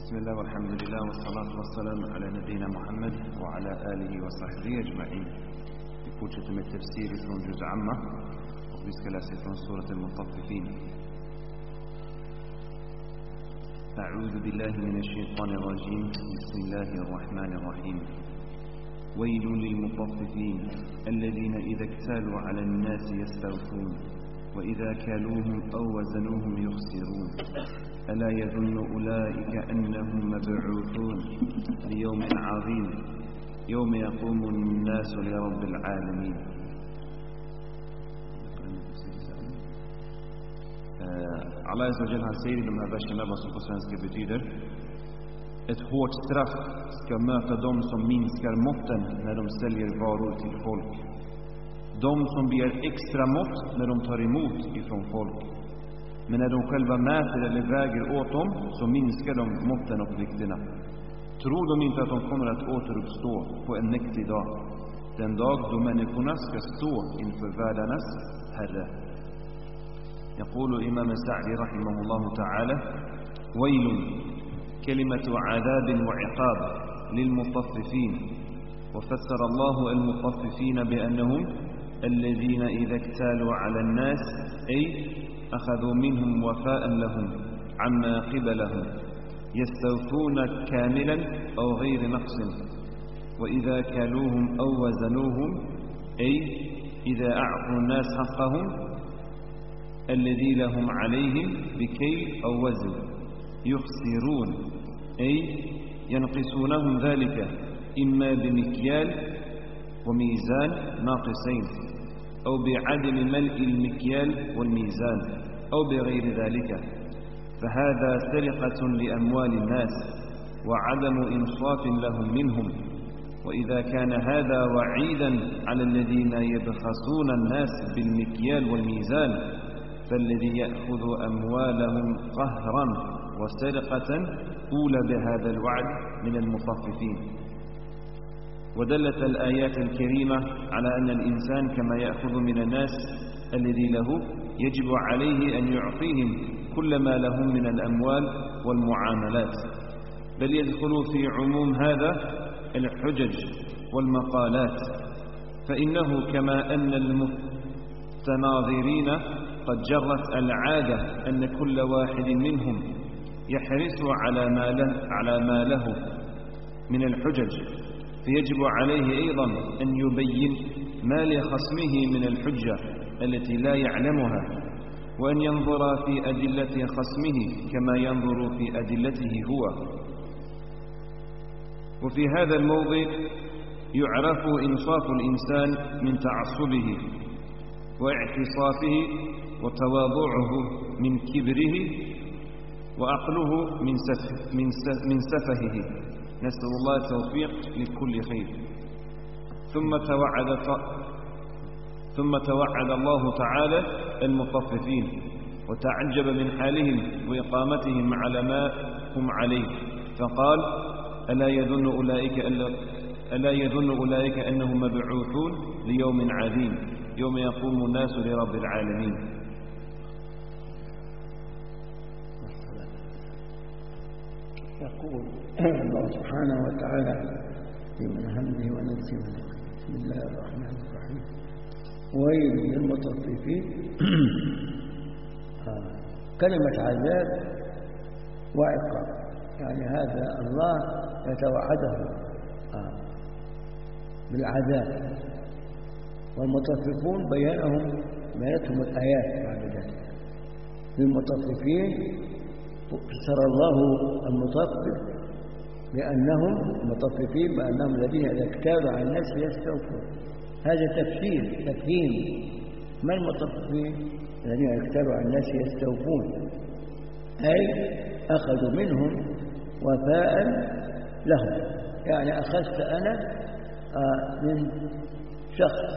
بسم الله والحمد لله والصلاة والسلام على نبينا محمد وعلى آله وصحبه أجمعين. Vi fortsätter med tafsir från Juz Amma och vi ska läsa från surat al-Mutaffifin. أعوذ بالله من الشيطان الرجيم. بسم الله الرحمن الرحيم. ويل للمطففين الذين إذا اكتالوا على الناس يستوفون وإذا كالوهم أو وزنوهم يخسرون ألا يظن أولئك أنهم مبعوثون ليوم عظيم يوم يقوم الناس لرب العالمين. Allah Azza wa Jalla, han säger i de här verserna vad som på svenska betyder: ett hårt straff ska möta dem som minskar måtten när de säljer varor till folk. De som begär extra mått när de tar emot ifrån folk. Men när de själva mäter eller väger åt dem så minskar de måtten och vikterna. Tror de inte att de kommer att återuppstå på en mäktig dag, den dag då människorna ska stå inför världarnas Herre. يقول إمام السعدي رحمه الله تعالى: ويل كلمة عذاب وعقاب للمطففين. وفسر الله المطففين بأنهم الذين إذا اكتالوا على الناس أي أخذوا منهم وفاء لهم عما قبلهم يستوفون كاملا أو غير نقص. وإذا كالوهم أو وزنوهم أي إذا أعطوا الناس حقهم الذي لهم عليهم بكيل أو وزن يخسرون أي ينقصونهم ذلك إما بمكيال وميزان ناقصين أو بعدم ملء المكيال والميزان أو بغير ذلك، فهذا سرقة لأموال الناس وعدم إنصاف لهم منهم. وإذا كان هذا وعيدا على الذين يبخسون الناس بالمكيال والميزان فالذي يأخذ أموالهم قهرا وسرقة أولى بهذا الوعد من المطففين. ودلت الآيات الكريمة على أن الإنسان كما يأخذ من الناس الذي له يجب عليه أن يعطيهم كل ما لهم من الأموال والمعاملات، بل يدخل في عموم هذا الحجج والمقالات. فإنه كما أن المتناظرين قد جرت العادة أن كل واحد منهم يحرص على ما له من الحجج، فيجب عليه أيضا أن يبين ما لخصمه من الحجة التي لا يعلمها، وأن ينظر في أدلة خصمه كما ينظر في أدلته هو. وفي هذا الموضع يعرف إنصاف الإنسان من تعصبه واعتصافه وتواضعه من كبره وعقله من سفهه. نسأل الله التوفيق لكل خير. ثم توعد الله تعالى المطففين وتعجب من حالهم وإقامتهم على ما هم عليه، فقال: ألا يظن أولئك أنهم مبعوثون ليوم عظيم يوم يقوم الناس لرب العالمين. يقول الله سبحانه وتعالى في محمده ونفسه: بسم الله الرحمن الرحيم. ويل للمطففين. كلمة عذاب وعقاب، يعني هذا الله يتوعده بالعذاب، والمطففون بينتهم الآيات بعد ذلك. للمطففين فسر الله المطفف بأنهم المطففين بأنهم الذين إذا اكتالوا على الناس يستوفون. هذا تفهيم. ما المطففين؟ الذين اكتالوا على الناس يستوفون، أي أخذوا منهم وفاء لهم. يعني أخذت أنا من شخص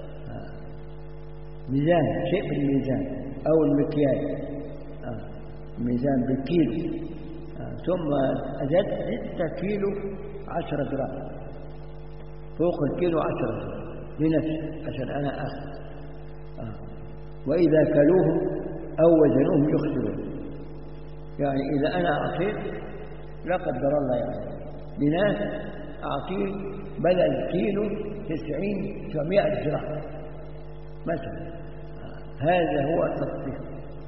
ميزان، شيء بالميزان أو المكيال، ميزان بالكيلو، ثم زدت كيلو 10 جرام فوق الكيلو 10 جرام بنفسي عشان أنا أخذ. وإذا كلوهم أو وزنوهم يخسرون. يعني إذا أنا أعطيت لا قدر الله يعني لناس أعطيه بدل كيلو 90-100 جرام مثلا. هذا هو التطبيق.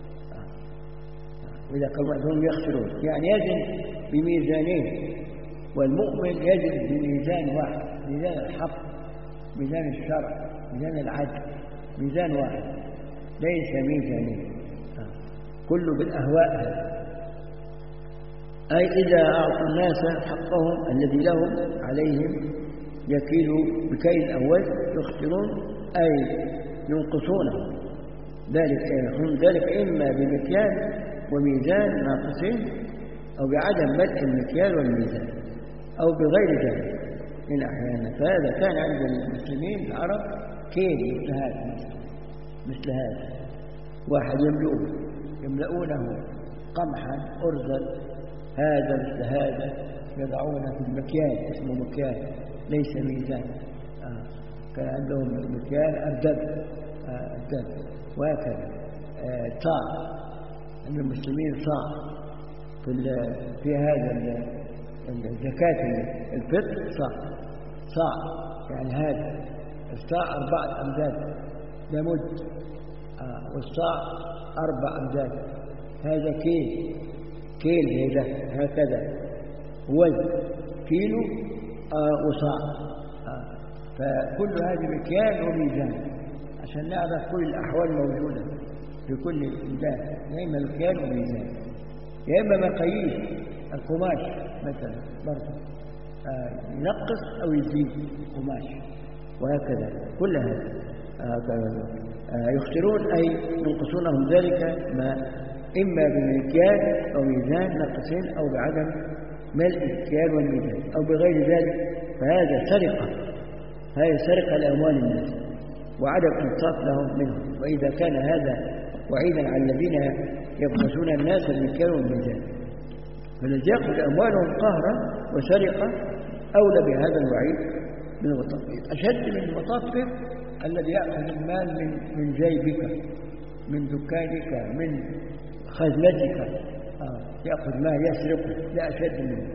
وإذا كانوا بعضهم يخسرون يعني يزن بميزانين، والمؤمن يزن بميزان واحد، ميزان الحق، ميزان الشرع، ميزان العدل، ميزان واحد ليس ميزانين، كله بالأهواء هذا. أي إذا أعطوا الناس حقهم الذي لهم عليهم يكيلوا بكيل أول يخسرون أي ينقصونه، ذلك إما بمكيال وميزان ناقصين أو بعدم بدء المكيال والميزان أو بغير ذلك من أحيانا. فهذا كان عند المسلمين العرب كيل مثل هذا واحد يملؤونه قمحا أرزا، هذا مثل هذا يضعونه في المكيال، اسمه مكيال ليس ميزان. كان عندهم مكيال الدب وهكذا. صاع عند المسلمين صاع في هذا الزكاة الفطر صاع يعني هذا الصاع 4 أمداد ده مد، والصاع 4 أمداد هذا كيل هذا هكذا وزن كيلو وصاع. فكل هذه مكيال وميزان عشان نعرف كل الأحوال موجودة في كل البلاد، يا إما مكيال وميزان يا إما مقاييس القماش مثلا برضه ينقص أو يزيد قماش وهكذا. كل هذا يخسرون أي ينقصونهم ذلك ما إما بمكيال أو ميزان ناقصين أو بعدم ملء المكيال والميزان أو بغير ذلك. فهذا سرقة لأموال الناس وعدم إنصاف لهم منهم. وإذا كان هذا وعيدا على الذين يبخسون الناس المكيال والميزان، فالذي يأخذ أموالهم قهرا وسرقة أولى بهذا الوعيد من المطفف. أشد من المطفف الذي يأخذ المال من جيبك، من دكانك، من خزنتك، يأخذ مال يسرقه، لا أشد منه.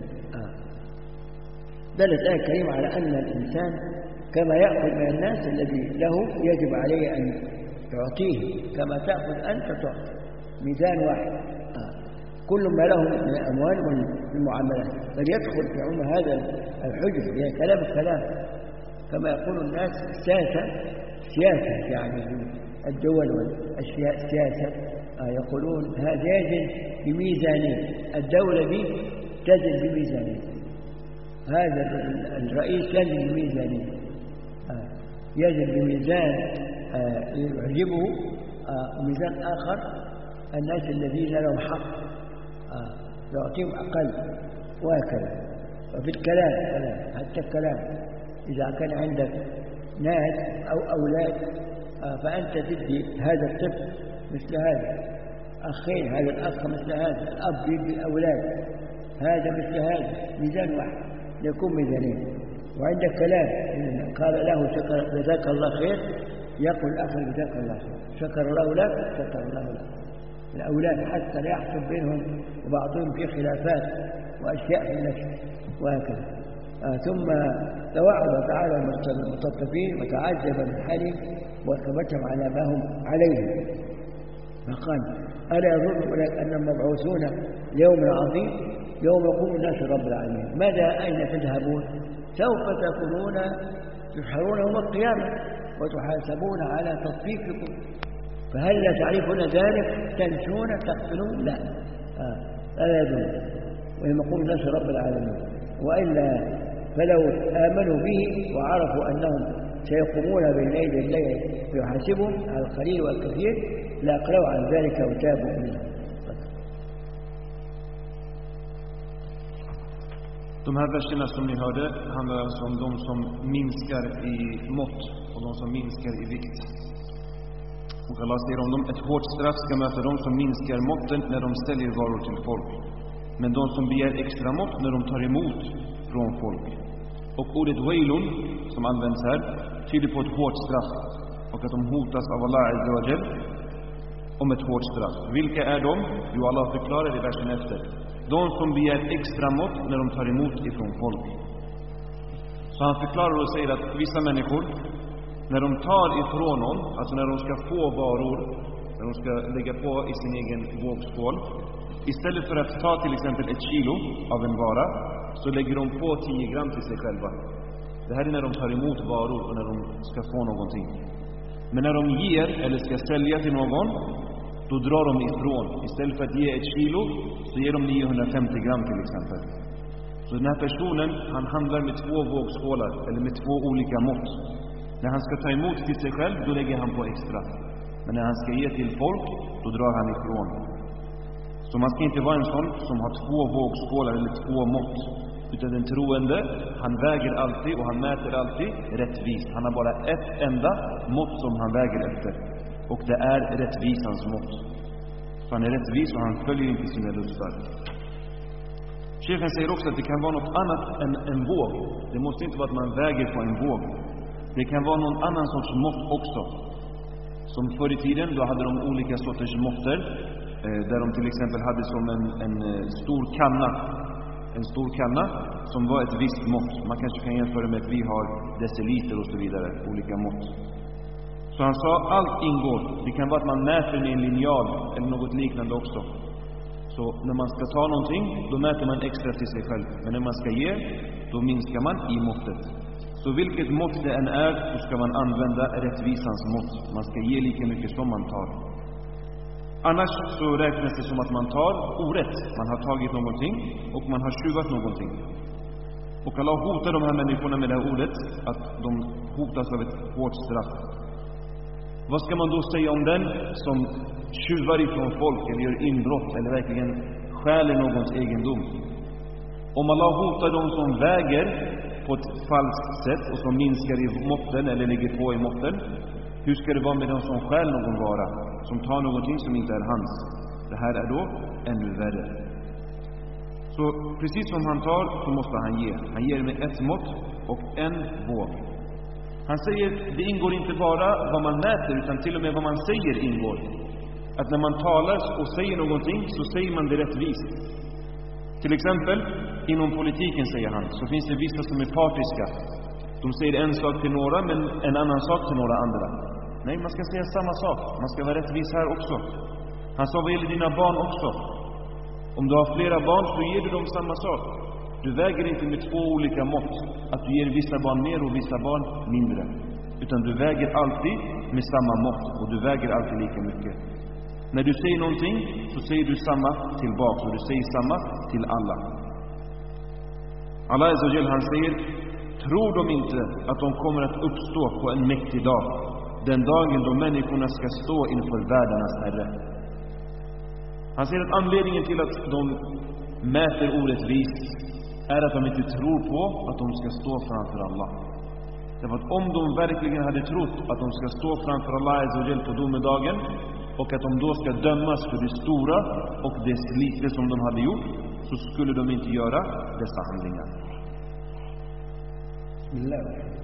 دلت الآية الكريمة على أن الإنسان كما يأخذ من الناس الذي له يجب عليه أن يعطيه كما تأخذ أنت تعطي، ميزان واحد. كل ما له من الأموال والمعاملات بل يدخل في عمر هذا الحجر، يعني كلام الكلام كما يقول الناس سياسة يعني الدول والسياسة يقولون هذا يزن بميزانين، الدولة دي تزن بميزانين، هذا الرئيس يزن بميزانين، يزن بميزان يعجبه وميزان آخر الناس الذين لهم حق يعطيهم أقل وهكذا. وفي الكلام حتى الكلام إذا كان عندك ناس أو أولاد فأنت تدي هذا الطفل مثل هذا، أخين هذا الأخ مثل هذا، الأب يدي الأولاد هذا مثل هذا، ميزان واحد يكون ميزانين. وعندك كلام قال له جزاك الله خير، يقول الآخر جزاك الله خير، شكر الله لك شكر الله لك. الأولاد حتى لا يحصل بينهم وبعضهم في خلافات وأشياء في النشر وهكذا. ثم توعد تعالى المطففين وتعجب من حالهم وثبتهم على ما هم عليه، فقال ألا يظن أولئك أنهم مبعوثون ليوم عظيم يوم يقوم الناس رب العالمين. ماذا أين تذهبون؟ سوف تكونون تحشرون يوم القيامة وتحاسبون على تطبيقكم، فهل لا تعرفون ذلك؟ تنسون تغفلون؟ لا لا يدون ويوم يقوم الناس رب العالمين. وإلا فلو آمنوا به وعرفوا أنهم سيقومون بين يدي الله ويحاسبهم على القليل والكثير لأقلوا عن ذلك وتابوا منه. De här verserna som ni hörde handlar alltså om de som minskar i mått och de som minskar i vikt. Och Allah säger om dem: ett hårt straff ska möta de som minskar måtten när de säljer varor till folk, men de som begär extra mått när de tar emot från folk. Och ordet wailun som används här tyder på ett hårt straff och att de hotas av Allah Azza wa Jal om ett hårt straff. Vilka är de? Jo, Allah förklarar i versen efter. De som begär extra mått när de tar emot ifrån folk. Så han förklarar och säger att vissa människor, när de tar ifrån någon, alltså när de ska få varor, när de ska lägga på i sin egen vågskål, istället för att ta till exempel 1 kilo av en vara, så lägger de på 10 gram till sig själva. Det här är när de tar emot varor och när de ska få någonting. Men när de ger eller ska sälja till någon, då drar de ifrån. Istället för att ge 1 kilo, så ger de 950 gram till exempel. Så den här personen, han handlar med 2 vågskålar, eller med 2 olika mått. När han ska ta emot till sig själv, då lägger han på extra. Men när han ska ge till folk, då drar han ifrån. Så man ska inte vara en sån som har 2 vågskålar eller 2 mått. Utan den troende, han väger alltid och han mäter alltid rättvist. Han har bara ett enda mått som han väger efter. Och det är rättvisans mått. Så han är rättvis och han följer inte sina lustar. Chefen säger också att det kan vara något annat än en våg. Det måste inte vara att man väger på en våg. Det kan vara någon annan sorts mått också. Som förr i tiden, då hade de olika sorters måtter. Där de till exempel hade som en stor kanna. En stor kanna som var ett visst mått. Man kanske kan jämföra med att vi har deciliter och så vidare. Olika mått. Så han sa, allt ingår. Det kan vara att man mäter med en linjal eller något liknande också. Så när man ska ta någonting, då mäter man extra till sig själv. Men när man ska ge, då minskar man i måttet. Så vilket mått det än är, så ska man använda rättvisans mått. Man ska ge lika mycket som man tar. Annars så räknas det som att man tar orätt. Man har tagit någonting och man har tjuvat någonting. Och Allah hotar de här människorna med det här ordet, att de hotas av ett hårt straff. Vad ska man då säga om den som tjuvar ifrån folk eller gör inbrott eller verkligen stjäler någons egendom? Om Allah hotar de som väger på ett falskt sätt och som minskar i måtten eller lägger på i måtten, hur ska det vara med de som stjäl någon vara, som tar någonting som inte är hans? Det här är då ännu värre. Så precis som han tar, så måste han ge. Han ger med ett mått och en våg. Han säger, det ingår inte bara vad man mäter, utan till och med vad man säger ingår. Att när man talar och säger någonting, så säger man det rättvist. Till exempel, inom politiken, säger han, så finns det vissa som är partiska. De säger en sak till några, men en annan sak till några andra. Nej, man ska säga samma sak. Man ska vara rättvis här också. Han sa, vad gäller dina barn också. Om du har flera barn, så ger du dem samma sak. Du väger inte med 2 olika mått. Att du ger vissa barn mer och vissa barn mindre. Utan du väger alltid med samma mått. Och du väger alltid lika mycket. När du säger någonting, så säger du samma tillbaka. Och du säger samma till alla. Allah Azza wa Jal, han säger, tror de inte att de kommer att uppstå på en mäktig dag? Den dagen då människorna ska stå inför världarnas Herre. Han säger att anledningen till att de mäter orättvist är att de inte tror på att de ska stå framför Allah. Därför att om de verkligen hade trott att de ska stå framför Allah Azza wa Jal på domedagen, och att de då ska dömas för det stora och det lite som de hade gjort, så skulle de inte göra dessa handlingar. Bismillah.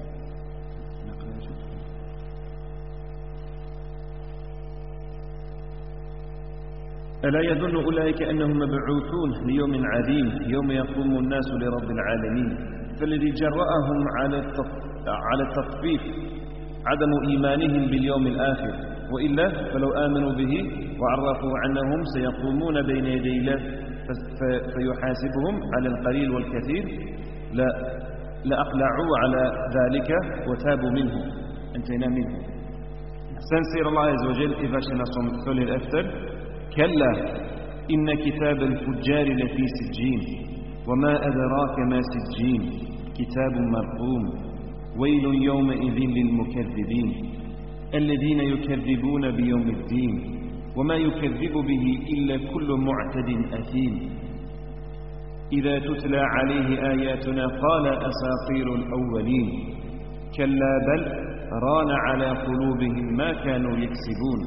ألا يظن أولئك أنهم مبعوثون ليوم عظيم يوم يقوم الناس لرب العالمين فالذي جرأهم على التطفيف عدم إيمانهم باليوم الآخر وإلا فلو آمنوا به وعرفوا أنهم سيقومون بين يدي الله فيحاسبهم على القليل والكثير لأقلعوا على ذلك وتابوا منه انتهينا منه. Sen säger Allah Azza wa Jal i verserna som följer efter: كلا إن كتاب الفجار لفي سجين وما أدراك ما سجين كتاب مرقوم ويل يومئذ للمكذبين الذين يكذبون بيوم الدين وما يكذب به إلا كل معتد أثيم إذا تتلى عليه آياتنا قال أساطير الأولين كلا بل ران على قلوبهم ما كانوا يكسبون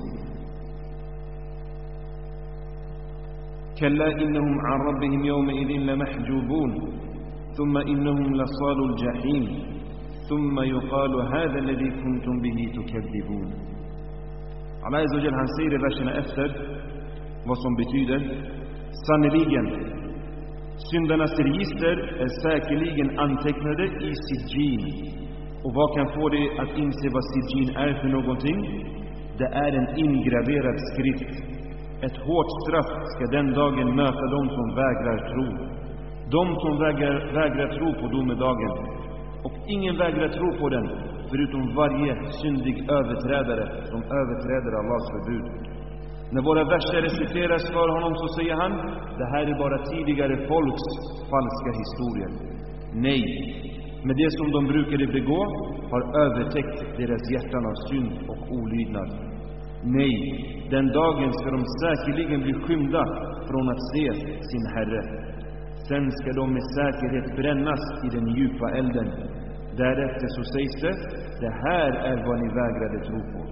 كلا إنهم عن ربهم يومئذ لمحجوبون ثم إنهم لصالوا الجحيم ثم يقال هذا الذي كنتم به تكذبون. Allah Azza wa Jalla, han säger i verserna efter vad som betyder: sannerligen, syndarnas register är säkerligen antecknade i Sijjin. Och vad kan få dig att inse vad Sijjin är för någonting? Det är en ingraverad skrift. Ett hårt straff ska den dagen möta de som vägrar tro. De som vägrar tro på domedagen. Och ingen vägrar tro på den, förutom varje syndig överträdare som överträder Allahs förbud. När våra verser reciteras för honom så säger han: det här är bara tidigare folks falska historier. Nej, men det som de brukade begå har övertäckt deras hjärtan av synd och olydnad. Nej, den dagen ska de säkerligen bli skymda från att se sin Herre. Sen ska de med säkerhet brännas i den djupa elden. Därefter så sägs det här är vad ni vägrade tro på.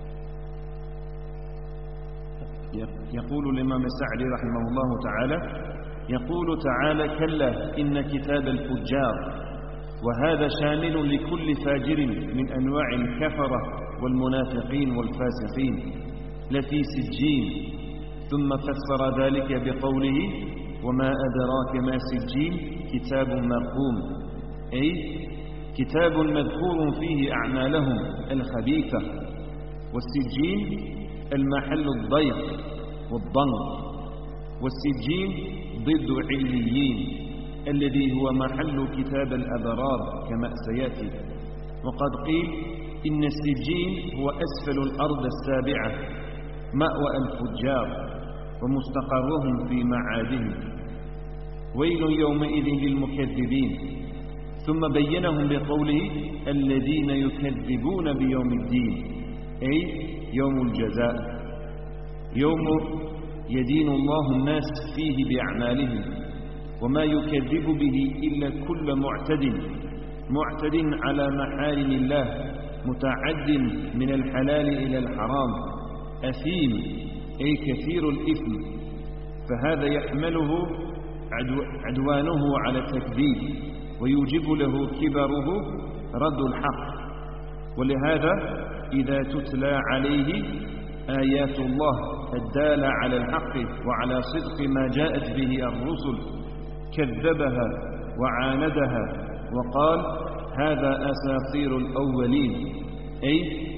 يقول الإمام السعدي رحمه الله تعالى: يقول تعالى: كلا إن كتاب الفجار. وهذا شامل لكل فاجر من أنواع الكفرة والمنافقين والفاسقين لفي سجين. ثم فسر ذلك بقوله: وما أدراك ما سجين كتاب مرقوم، أي كتاب مذكور فيه أعمالهم الخبيثة. والسجين المحل الضيق والضنك. والسجين ضد عليين الذي هو محل كتاب الأبرار كما سيأتي. وقد قيل إن السجين هو أسفل الأرض السابعة، مأوى الفجار ومستقرهم في معادهم. ويل يومئذ للمكذبين. ثم بينهم بقوله: الذين يكذبون بيوم الدين، أي يوم الجزاء، يوم يدين الله الناس فيه بأعمالهم. وما يكذب به إلا كل معتد على محارم الله، متعد من الحلال إلى الحرام، أثيم أي كثير الإثم. فهذا يحمله عدوانه على التكذيب، ويوجب له كبره رد الحق. ولهذا إذا تتلى عليه آيات الله الدالة على الحق وعلى صدق ما جاءت به الرسل كذبها وعاندها وقال: هذا أساطير الأولين، أي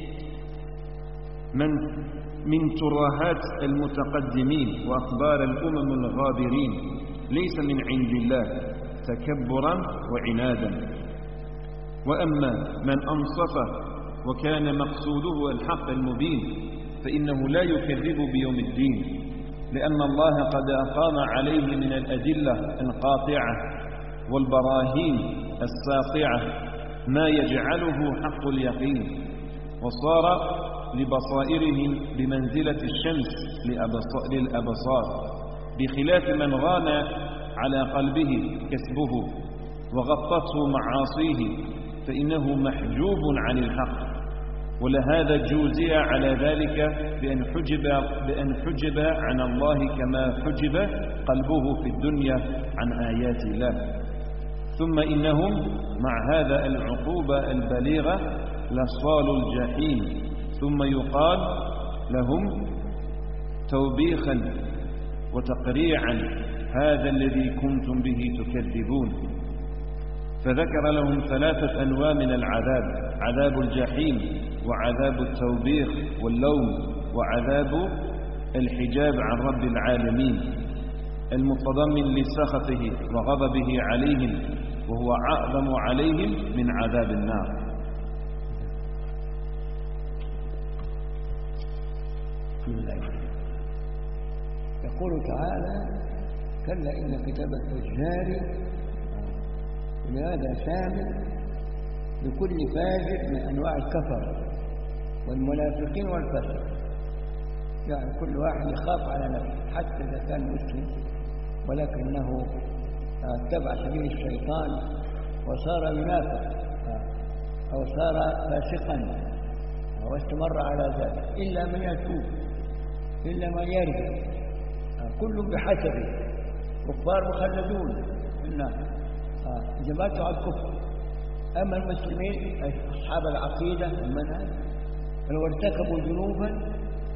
من ترهات المتقدمين وأخبار الأمم الغابرين، ليس من عند الله، تكبرا وعنادا. وأما من أنصف وكان مقصوده الحق المبين فإنه لا يكذب بيوم الدين، لأن الله قد أقام عليه من الأدلة القاطعة والبراهين الساطعة ما يجعله حق اليقين، وصار لبصائرهم بمنزلة الشمس للأبصار، بخلاف من غان على قلبه كسبه وغطته معاصيه فإنه محجوب عن الحق. ولهذا جوزي على ذلك بأن حجب عن الله كما حجب قلبه في الدنيا عن آيات الله. ثم إنهم مع هذا العقوبة البليغة لصال الجحيم. ثم يقال لهم توبيخا وتقريعا: هذا الذي كنتم به تكذبون. فذكر لهم 3 أنواع من العذاب: عذاب الجحيم، وعذاب التوبيخ واللوم، وعذاب الحجاب عن رب العالمين المتضمن لسخطه وغضبه عليهم، وهو أعظم عليهم من عذاب النار. يقول تعالى: كلا إن كتاب الفجار. لهذا شامل لكل فاجر من أنواع الكفر والمنافقين والفسق. يعني كل واحد يخاف على نفسه حتى إذا كان مسلم ولكنه اتبع سبيل الشيطان وصار ينافق أو صار فاسقا واستمر على ذلك، إلا من يتوب، إلا من يرجع، كل بحسبه. كفار مخلدون في النار إذا ماتوا على الكفر. أما المسلمين أصحاب العقيدة المنهج فلو ارتكبوا ذنوبا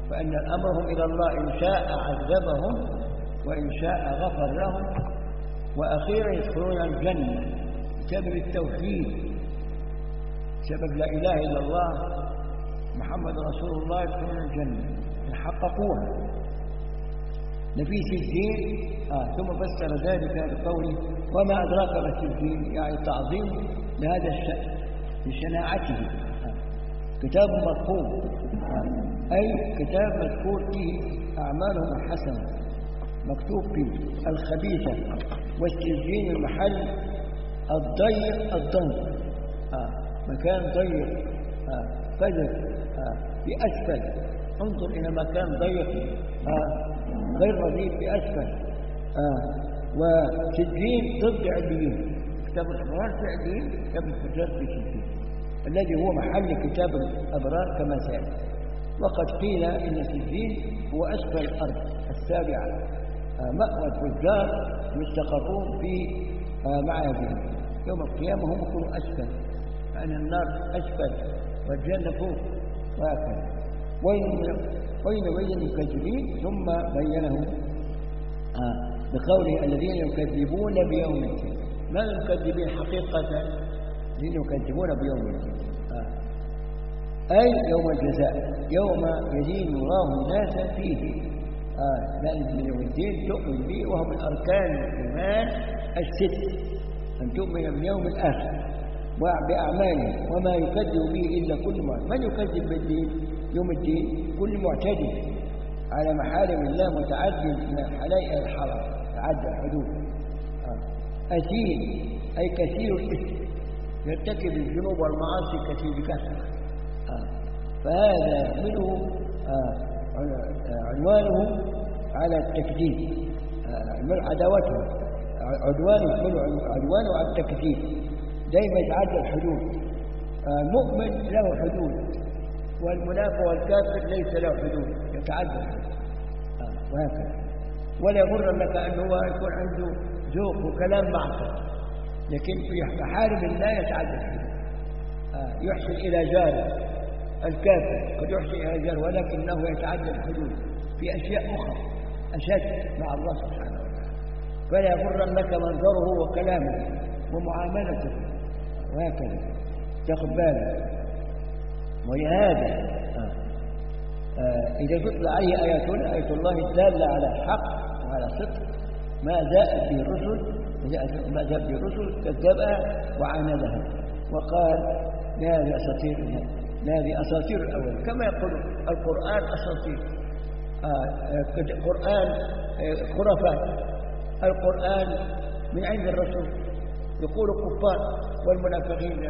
فأن أمرهم إلى الله، إن شاء عذبهم وإن شاء غفر لهم، وأخيرا يدخلون الجنة بسبب التوحيد، بسبب لا إله إلا الله محمد رسول الله، يدخلون الجنة إن حققوها. نفي سجين ثم فسر ذلك بقوله وما أدراك ما السجين، يعني تعظيم لهذا الشأن لشناعته. كتاب مرقوم أي كتاب مذكور فيه أعمالهم الحسنة، مكتوب فيه الخبيثة. والسجين المحل الضيق الضنك، مكان ضيق فجر في أسفل. انظر إلى مكان ضيق غير نظيف في أسفل. وسجين ضد عليين، كتاب الأبرار في عليين، كتاب الفجار في سجين الذي هو محل كتاب الأبرار كما سيأتي. وقد قيل إن سجين هو أسفل الأرض السابعة، مأوى الفجار يستقرون في معادن يوم القيامة، هم يكونوا أسفل، لأن النار أسفل والجنة فوق، وهكذا. وين المكذبين، ثم بينهم بقوله الذين يكذبون بيوم الدين. ما المكذبين حقيقة؟ الذين يكذبون بيوم الدين أي يوم الجزاء، يوم يدين الله الناس فيه. لأن يوم الدين تؤمن به، وهو من أركان الإيمان الست، أن تؤمن باليوم الآخر وبأعماله، وما يكذب به إلا كل معتد. من يكذب بالدين يوم الدين؟ كل معتد على محارم الله، متعد من الحلال إلى الحرام، تعدى الحدود. أثيم أي كثير الإثم، يرتكب الذنوب والمعاصي كثير بكثرة. فهذا يحمله عنوانه على التكذيب، عداوته، عنوانه على التكذيب، دائما يتعدى الحدود. المؤمن له حدود، والمنافق والكافر ليس له حدود، يتعدى الحدود وهكذا. ولا يغرنك أنه يكون عنده ذوق وكلام معصر، لكن في محارم الله يتعدى الحدود. يحسن إلى جاره، الكافر قد يحسن إلى جاره ولكنه يتعدى الحدود في أشياء أخرى أشد مع الله سبحانه وتعالى. فلا يغرنك منظره وكلامه ومعاملته وهكذا، تاخذ بالك. ولهذا إذا تتلى عليه آياتنا، آية الله الدالة على الحق وعلى صدق ما جاءت به الرسل، كذبها وعاندها وقال هذه أساطير الأول، كما يقول القرآن أساطير، القرآن خرافات، القرآن من عند الرسول، يقول الكفار والمنافقين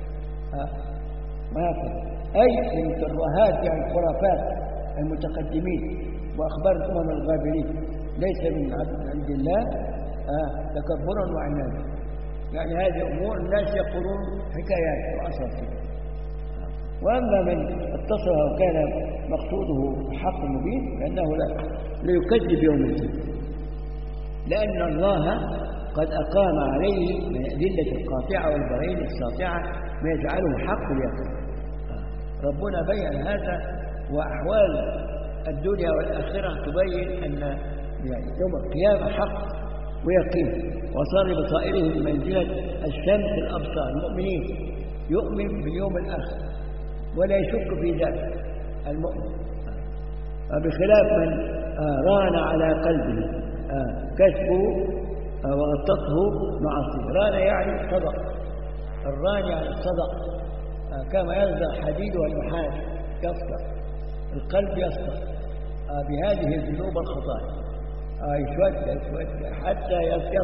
وهكذا. أي من الترهات، يعني الخرافات المتقدمين وأخبار الأمم الغابرين، ليس من عند الله تكبرا وعنادا. يعني هذه أمور الناس يقولون حكايات وأساطير. وأما من اتصل وكان مقصوده حق مبين، لأنه لا يكذب يوم الدين، لأن الله قد أقام عليه من الأدلة القاطعة والبراهين الساطعة ما يجعله حق اليقين. ربنا بين هذا، وأحوال الدنيا والآخرة تبين أن يوم القيامة حق ويقين، وصار بصائره منزلة الشمس الأبصار. المؤمنين يؤمن باليوم الآخر ولا يشك في ذلك المؤمن، بخلاف من ران على قلبه كسبه وغطته معاصيه. ران يعني صدق، الران يعني صدق، كما يصدق الحديد والنحاس يصدق، القلب يصدق بهذه الذنوب الخطايا، يسود حتى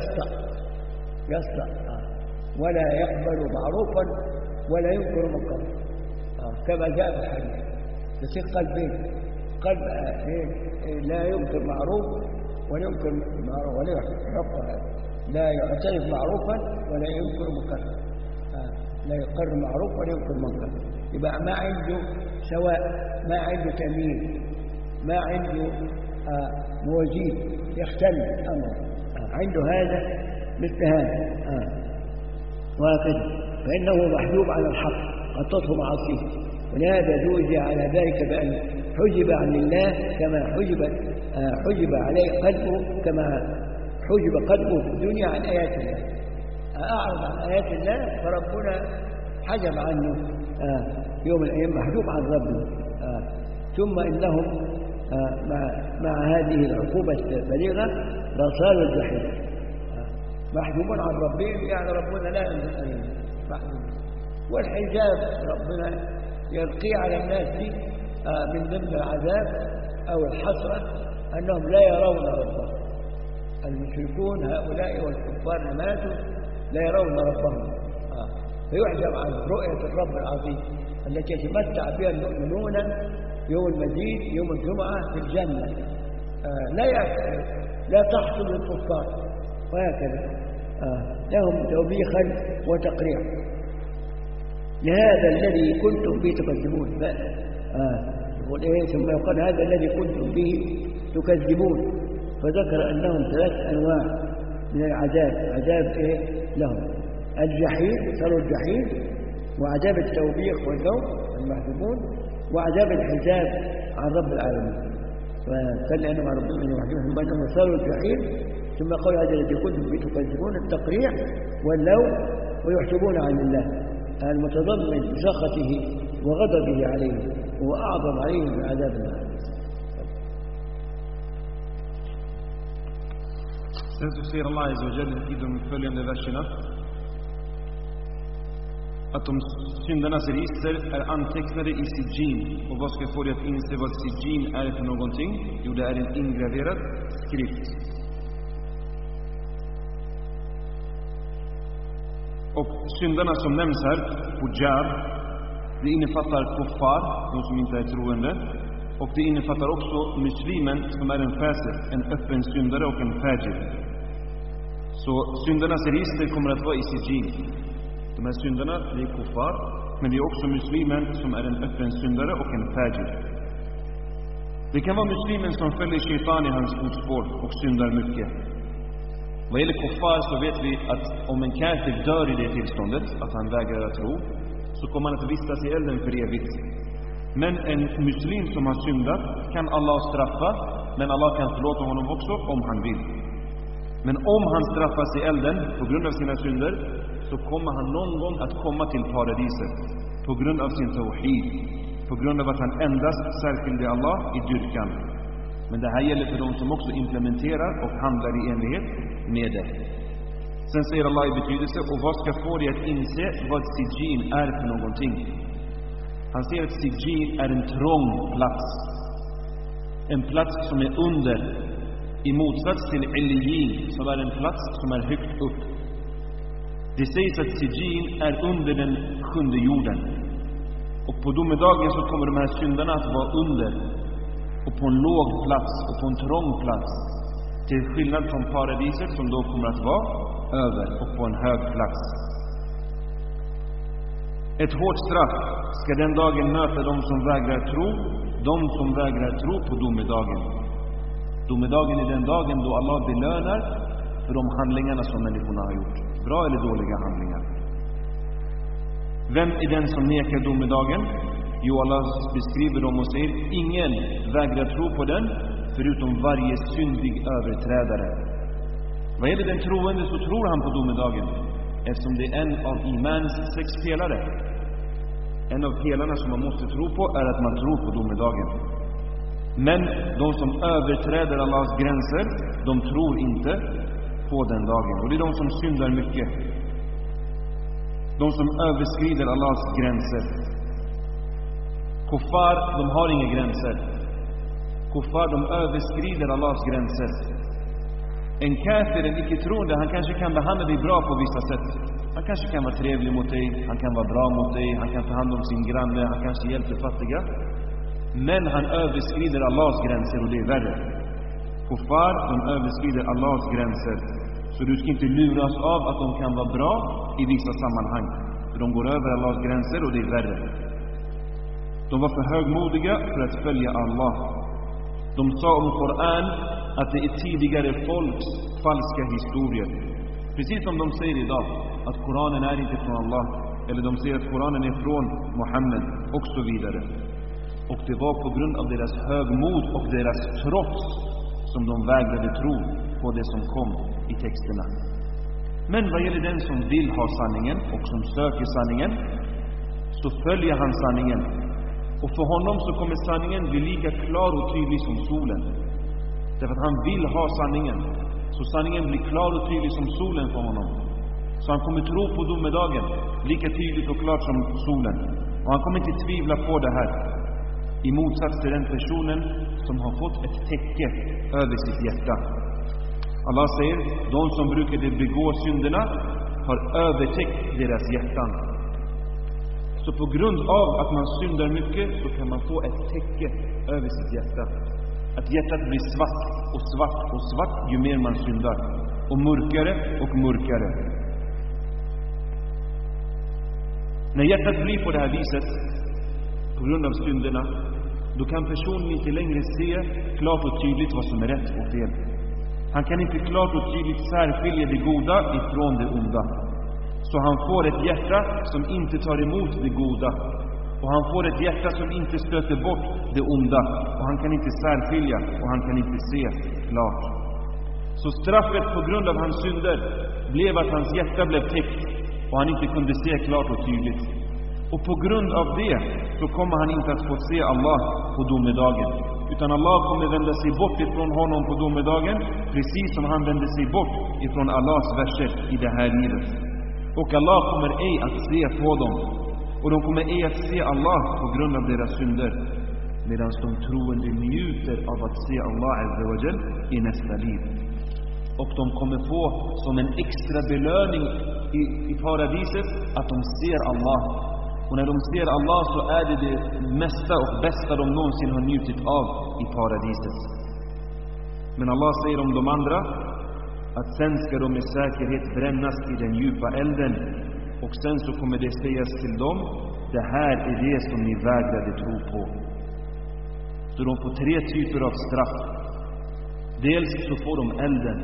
يصدق ولا يقبل معروفا ولا ينكر منكرا، كما جاء في الحديث. تصير قلبين، قلب لا ينكر معروف ولا ينكر معروف ولا يحب، لا يعترف معروفا ولا ينكر منكرا، لا يقر معروف ولا ينكر منكر. يبقى ما عنده سواء، ما عنده تمييز، ما عنده موازين يختل أمره، عنده هذا مثل هذا وهكذا، فإنه محجوب على الحق، قطته معاصيه. ولهذا جوزي على ذلك بأن حجب عن الله كما حجب عليه قلبه، كما حجب قلبه في الدنيا عن آيات الله. أعرض عن آيات الله فربنا حجب عنه يوم الأيام، محجوب عن ربه. ثم إنهم مع هذه العقوبة البليغة لصالوا الجحيم، محجوبون عن ربهم، يعني ربنا لا ينزل عليهم محجوب. والحجاب ربنا يلقي على الناس دي من ضمن العذاب أو الحسرة أنهم لا يرون ربهم. المشركون هؤلاء والكفار اللي ماتوا لا يرون ربهم، فيحجب عن رؤية الرب العظيم التي يتمتع بها المؤمنون يوم المزيد يوم الجمعة في الجنة. لا تحصل للكفار، وهكذا لهم توبيخا وتقريع. لهذا الذي كنتم به تكذبون. يقول إيه؟ ثم يقال هذا الذي كنتم به تكذبون، فذكر أنهم 3 أنواع من العذاب. عذاب إيه لهم؟ الجحيم، صاروا الجحيم، وعذاب التوبيخ والنوم المحجوبون، وعذاب الحجاب عن رب العالمين. فكان أنهم عن ربهم المحجوبون، ثم أنهم صاروا الجحيم، ثم قالوا هذا الذي كنتم به تكذبون، التقريع واللوم، ويحجبون عن الله المتضمن سخطه وغضبه عليه، وأعظم عليه من عذاب النار. Sen så ser Allah Azza wa Jalla i de följande verserna att de syndarnas register är antecknade i Sijin. Och vad ska få dig att inse vad Sijin är för någonting? Jo, det är en ingraverad skrift. Och syndarna som nämns här, Fujar, det innefattar kuffar, de som inte är troende. Och det innefattar också muslimen som är en fäser, en öppen syndare och en fajr. Så syndarnas register kommer att vara i Sijin. De här syndarna, det är kuffar, men det är också muslimen som är en öppen syndare och en fajr. Det kan vara muslimen som följer shaitan i hans fotspår och syndar mycket. Vad gäller kuffar så vet vi att om en kafir dör i det tillståndet, att han vägrar att tro, så kommer han att vistas i elden för evigt. Men en muslim som har syndat kan Allah straffa, men Allah kan förlåta honom också om han vill. Men om han straffas i elden på grund av sina synder, så kommer han någon gång att komma till paradiset på grund av sin tawhid, på grund av att han endast särskilde Allah i dyrkan. Men det här gäller för de som också implementerar och handlar i enlighet med det. Sen säger Allah i betydelse, och vad ska få dig att inse vad Sijin är för någonting? Han säger att Sijin är en trång plats. En plats som är under, i motsats till Illiyin som är en plats som är högt upp. Det sägs att Sijin är under den 7:e jorden. Och på domedagen så kommer de här syndarna att vara under, och på en låg plats och på en trång plats, till skillnad från paradiset som då kommer att vara över och på en hög plats. Ett hårt straff ska den dagen möta de som vägrar tro, de som vägrar tro på domedagen. Domedagen är den dagen då Allah belönar för de handlingarna som människorna har gjort, bra eller dåliga handlingar. Vem är den som nekar domedagen? Jo, Allah beskriver dem och säger, ingen vägrar tro på den förutom varje syndig överträdare. Vad är det den troende, så tror han på domedagen, eftersom det är en av imans 6 pelare. En av pelarna som man måste tro på är att man tror på domedagen. Men de som överträder Allahs gränser, de tror inte på den dagen. Och det är de som syndar mycket. De som överskrider Allahs gränser. Kuffar, de har inga gränser. Kuffar, de överskrider Allahs gränser. En kafir, en icke-troende, han kanske kan behandla dig bra på vissa sätt. Han kanske kan vara trevlig mot dig, han kan vara bra mot dig, han kan ta hand om sin granne, han kanske hjälper fattiga. Men han överskrider Allahs gränser, och det är värre. Kuffar, de överskrider Allahs gränser. Så du ska inte luras av att de kan vara bra i vissa sammanhang. För de går över Allahs gränser, och det är värre. De var för högmodiga för att följa Allah. De sa om Koran att det är tidigare folks falska historier. Precis som de säger idag att Koranen är inte från Allah, eller de säger att Koranen är från Muhammed, och så vidare. Och det var på grund av deras högmod och deras trots som de vägrade tro på det som kom i texterna. Men vad gäller den som vill ha sanningen och som söker sanningen, så följer han sanningen. Och för honom så kommer sanningen bli lika klar och tydlig som solen. Därför att han vill ha sanningen. Så sanningen blir klar och tydlig som solen för honom. Så han kommer tro på domedagen lika tydligt och klart som solen. Och han kommer inte tvivla på det här. I motsats till den personen som har fått ett täcke över sitt hjärta. Allah säger, de som brukade begå synderna har övertäckt deras hjärtan. Så på grund av att man syndar mycket så kan man få ett täcke över sitt hjärta. Att hjärtat blir svart och svart och svart ju mer man syndar. Och mörkare och mörkare. När hjärtat blir på det här viset, på grund av synderna, då kan personen inte längre se klart och tydligt vad som är rätt och fel. Han kan inte klart och tydligt särskilja det goda ifrån det onda. Så han får ett hjärta som inte tar emot det goda. Och han får ett hjärta som inte stöter bort det onda. Och han kan inte särskilja och han kan inte se klart. Så straffet på grund av hans synder blev att hans hjärta blev täckt och han inte kunde se klart och tydligt. Och på grund av det så kommer han inte att få se Allah på domedagen. Utan Allah kommer vända sig bort ifrån honom på domedagen, precis som han vände sig bort ifrån Allahs verser i det här livet. Och Allah kommer ej att se på dem. Och de kommer ej att se Allah på grund av deras synder. Medan de troende njuter av att se Allah Azza wa Jal i nästa liv. Och de kommer få som en extra belöning i paradiset att de ser Allah. Och när de ser Allah så är det det mesta och bästa de någonsin har njutit av i paradiset. Men Allah säger om de andra att sen ska de med säkerhet brännas i den djupa elden. Och sen så kommer det sägas till dem, det här är det som ni vägrade tro på. Så de får 3 typer av straff. Dels så får de elden.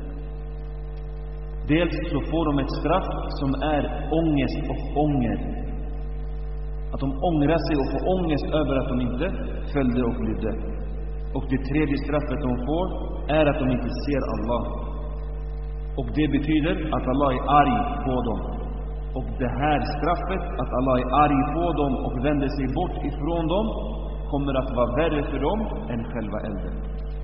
Dels så får de ett straff som är ångest och ånger. Att de ångrar sig och får ångest över att de inte följde och lydde. Och det 3:e straffet de får är att de inte ser Allah. Och det betyder att Allah är arg på dem. Och det här straffet, att Allah är arg på dem och vänder sig bort ifrån dem, kommer att vara värre för dem än själva elden.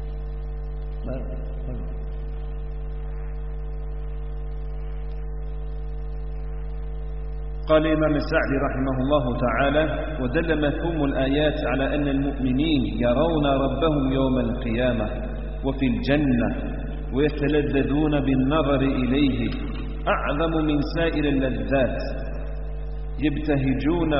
قال الإمام السعدي رحمه الله تعالى: ودل مفهوم الآيات على أن المؤمنين يرون ربهم يوم القيامة وفي الجنة ويتلذذون بالنظر إليه أعظم من سائر اللذات، يبتهجون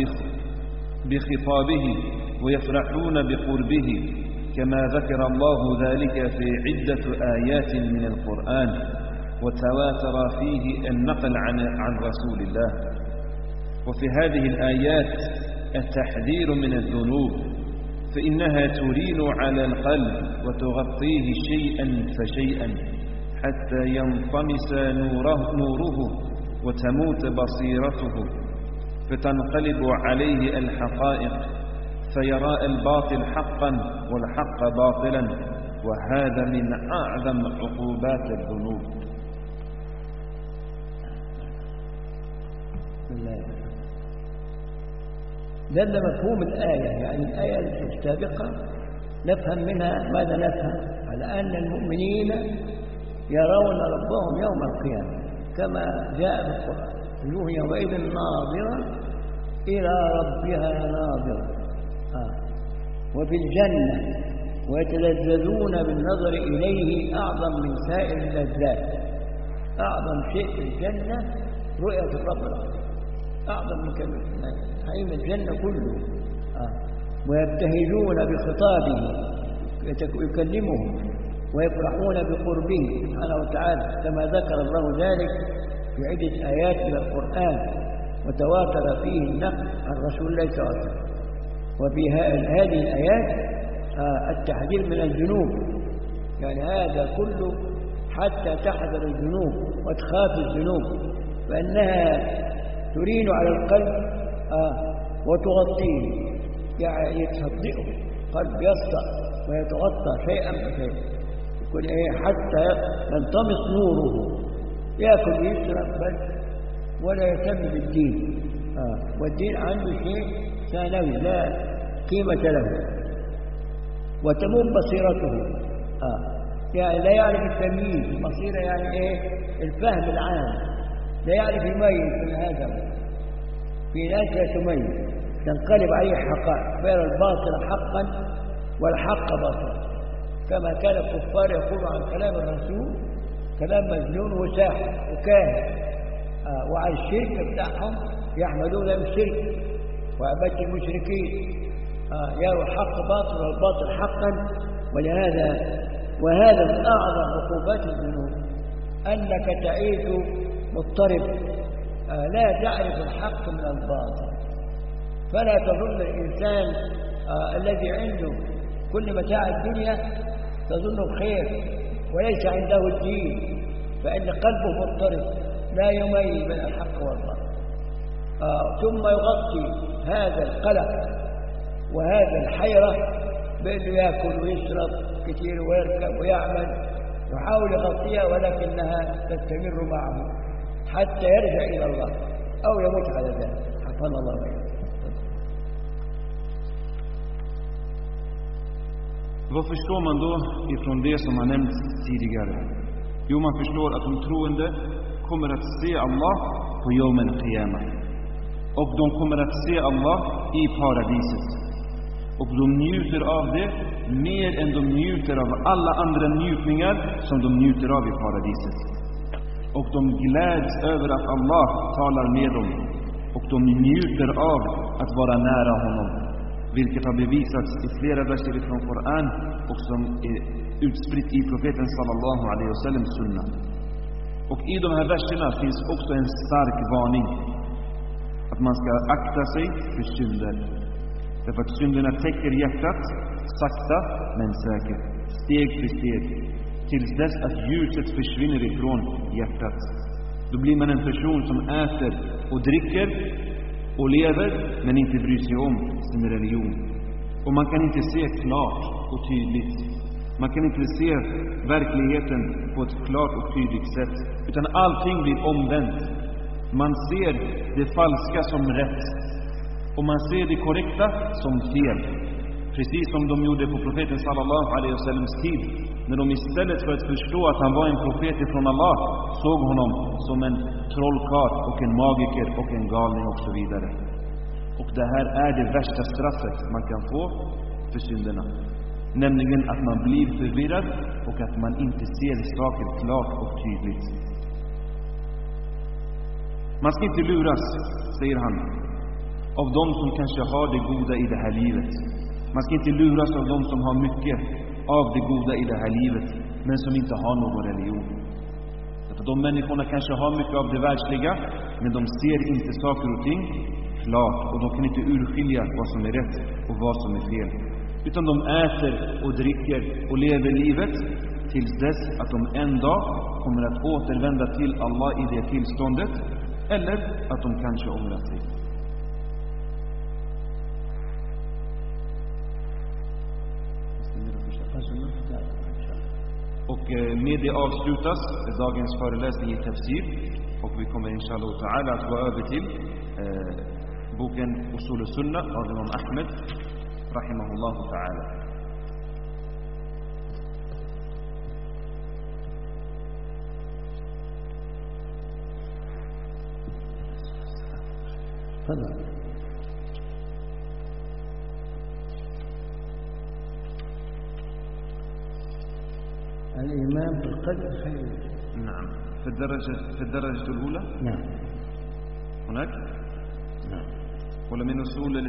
بخطابه ويفرحون بقربه، كما ذكر الله ذلك في عدة آيات من القرآن وتواتر فيه النقل عن رسول الله. وفي هذه الآيات التحذير من الذنوب، فإنها ترين على القلب وتغطيه شيئا فشيئا حتى ينطمس نوره وتموت بصيرته، فتنقلب عليه الحقائق فيرى الباطل حقا والحق باطلا، وهذا من أعظم عقوبات الذنوب. دل مفهوم الآية، يعني الآية السابقة نفهم منها ماذا نفهم؟ على أن المؤمنين يرون ربهم يوم القيامة كما جاء في القرآن: وجوه يومئذ ناظرة إلى ربها ناظرة. وفي الجنة ويتلذذون بالنظر إليه أعظم من سائر اللذات. أعظم شيء في الجنة رؤية الرب العظيم، أعظم من نعيم الجنة كله. ويبتهجون بخطابه، يكلمهم ويفرحون بقربه سبحانه وتعالى، كما ذكر الله ذلك في عدة آيات من القرآن وتواتر فيه النقل عن رسول الله صلى الله عليه وسلم. وفي هذه الآيات التحذير من الذنوب، يعني هذا كله حتى تحذر الذنوب وتخاف الذنوب، فإنها ترين على القلب وتغطيه، يعني يتصدقه، قلب يسطع ويتغطى شيئا بشيء، يكون حتى ينطمس نوره، يأكل ويشرب بس ولا يهتم بالدين. والدين عنده شيء ثانوي لا قيمة له، وتموت بصيرته. يعني لا يعرف التمييز، البصيرة يعني الفهم العام، لا يعرف يميز من هذا. في ناس لا تميز، تنقلب عليه حقائق، فيرى الباطل حقا والحق باطلا، كما كان الكفار يقولوا عن كلام الرسول كلام مجنون وساحر وكاهن، وعن الشرك بتاعهم يحملون الشرك وعبادة المشركين، يروا الحق باطل والباطل حقا. وهذا من أعظم عقوبات الذنوب، أنك تعيش مضطرب، لا تعرف الحق من الباطل. فلا تظن الإنسان الذي عنده كل متاع الدنيا تظنه خير وليس عنده الدين، فإن قلبه مضطرب لا يميز بين الحق والباطل. ثم يغطي هذا القلق وهذا الحيرة بأنه يأكل ويشرب كثير ويركب ويعمل، يحاول يغطيها ولكنها تستمر معه حتى يرجع إلى الله أو يموت على ذلك. حفظنا الله وإياكم. Vad förstår man då ifrån det som har nämnts tidigare? Jo, man förstår att de troende kommer att se Allah på Yawm al-Qiyamah. Och de kommer att se Allah i paradiset. Och de njuter av det mer än de njuter av alla andra njutningar som de njuter av i paradiset. Och de gläds över att Allah talar med dem. Och de njuter av att vara nära honom. Vilket har bevisats i flera verser från Koran och som är utspritt i profeten sallallahu alaihi wasallam sunna. Och i de här verserna finns också en stark varning att man ska akta sig för synder. Därför att synderna täcker hjärtat sakta men säkert, steg för steg, tills dess att ljuset försvinner ifrån hjärtat. Då blir man en person som äter och dricker och lever men inte bryr sig om sin religion. Och man kan inte se klart och tydligt. Man kan inte se verkligheten på ett klart och tydligt sätt, utan allting blir omvänt. Man ser det falska som rätt och man ser det korrekta som fel. Precis som de gjorde på profeten sallallahu alaihi wasallams tid, när de istället för att förstå att han var en profet från Allah såg honom som en trollkarl och en magiker och en galning och så vidare. Och det här är det värsta straffet man kan få för synderna, nämligen att man blir förvirrad och att man inte ser saker klart och tydligt. Man ska inte luras, säger han, av de som kanske har det goda i det här livet. Man ska inte luras av de som har mycket av det goda i det här livet, men som inte har någon religion. För de människorna kanske har mycket av det världsliga, men de ser inte saker och ting klart, och de kan inte urskilja vad som är rätt och vad som är fel. Utan de äter och dricker och lever livet tills dess att de en dag kommer att återvända till Allah i det tillståndet, eller att de kanske ångrar sig. Och med det avslutas dagens föreläsning i tafsir, och vi kommer inshallah ta'ala att gå över till boken Usul al-Sunnah av Imam Ahmed rahimahullah ta'ala. الإيمان بالقدر خير. نعم. في الدرجة الأولى. نعم. هناك. نعم. ولا من أصول